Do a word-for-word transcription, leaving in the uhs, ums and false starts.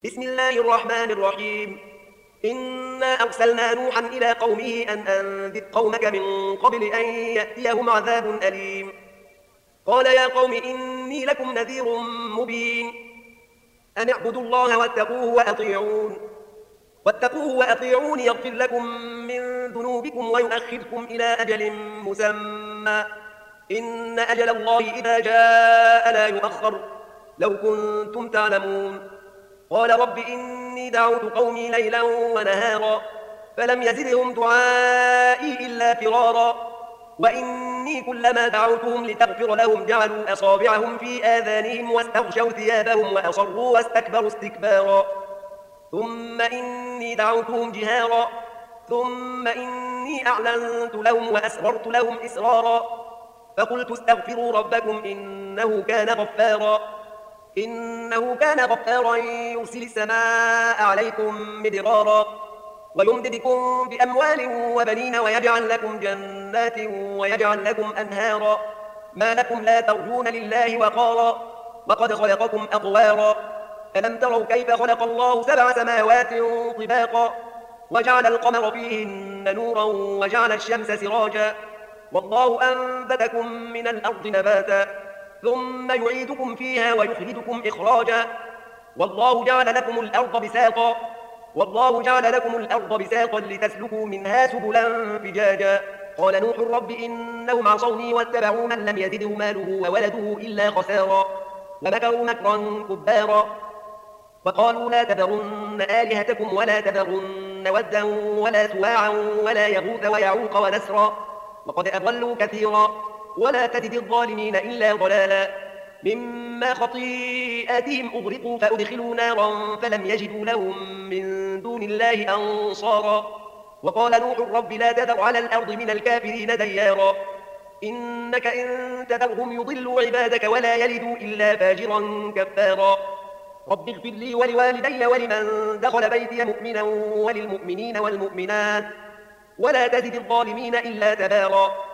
بسم الله الرحمن الرحيم. إنا أرسلنا نوحا إلى قومه أن أنذر قومك من قبل أن يأتيهم عذاب أليم. قال يا قوم إني لكم نذير مبين أن اعبدوا الله واتقوه وأطيعون واتقوه وأطيعون يغفر لكم من ذنوبكم ويؤخركم إلى أجل مسمى إن أجل الله إذا جاء لا يؤخر لو كنتم تعلمون. قال رب إني دعوت قومي ليلا ونهارا فلم يزدهم دعائي إلا فرارا وإني كلما دعوتهم لتغفر لهم جعلوا أصابعهم في آذانهم واستغشوا ثيابهم وأصروا واستكبروا استكبارا ثم إني دعوتهم جهارا ثم إني أعلنت لهم وأسررت لهم إسرارا فقلت استغفروا ربكم إنه كان غفارا إنه كان غفارا يرسل السماء عليكم مدرارا ويمددكم بأموال وبنين ويجعل لكم جنات ويجعل لكم أنهارا ما لكم لا ترجون لله وقارا وقد خلقكم أطوارا ألم تروا كيف خلق الله سبع سماوات طباقا وجعل القمر فيهن نورا وجعل الشمس سراجا والله أنبتكم من الأرض نباتا ثم يعيدكم فيها ويخرجكم إخراجا والله جعل لكم الأرض بساطا والله جعل لكم الأرض بساطا لتسلكوا منها سبلا فجاجا قال نوح رب إنهم عصوني واتبعوا من لم يزده ماله وولده إلا خسارا ومكروا مكرا كبارا وقالوا لا تذرن آلهتكم ولا تذرن ودا ولا سواعا ولا يغوث ويعوق ونسرا وقد أضلوا كثيرا ولا تزد الظالمين إلا ضلالا مما خطيئاتهم أغرقوا فأدخلوا نارا فلم يجدوا لهم من دون الله أنصارا وقال نوح رب لا تذر على الأرض من الكافرين ديارا إنك إن تذرهم يضلوا عبادك ولا يلدوا إلا فاجرا كفارا رب اغفر لي ولوالدي ولمن دخل بيتي مؤمنا وللمؤمنين والمؤمنات ولا تزد الظالمين إلا تبارا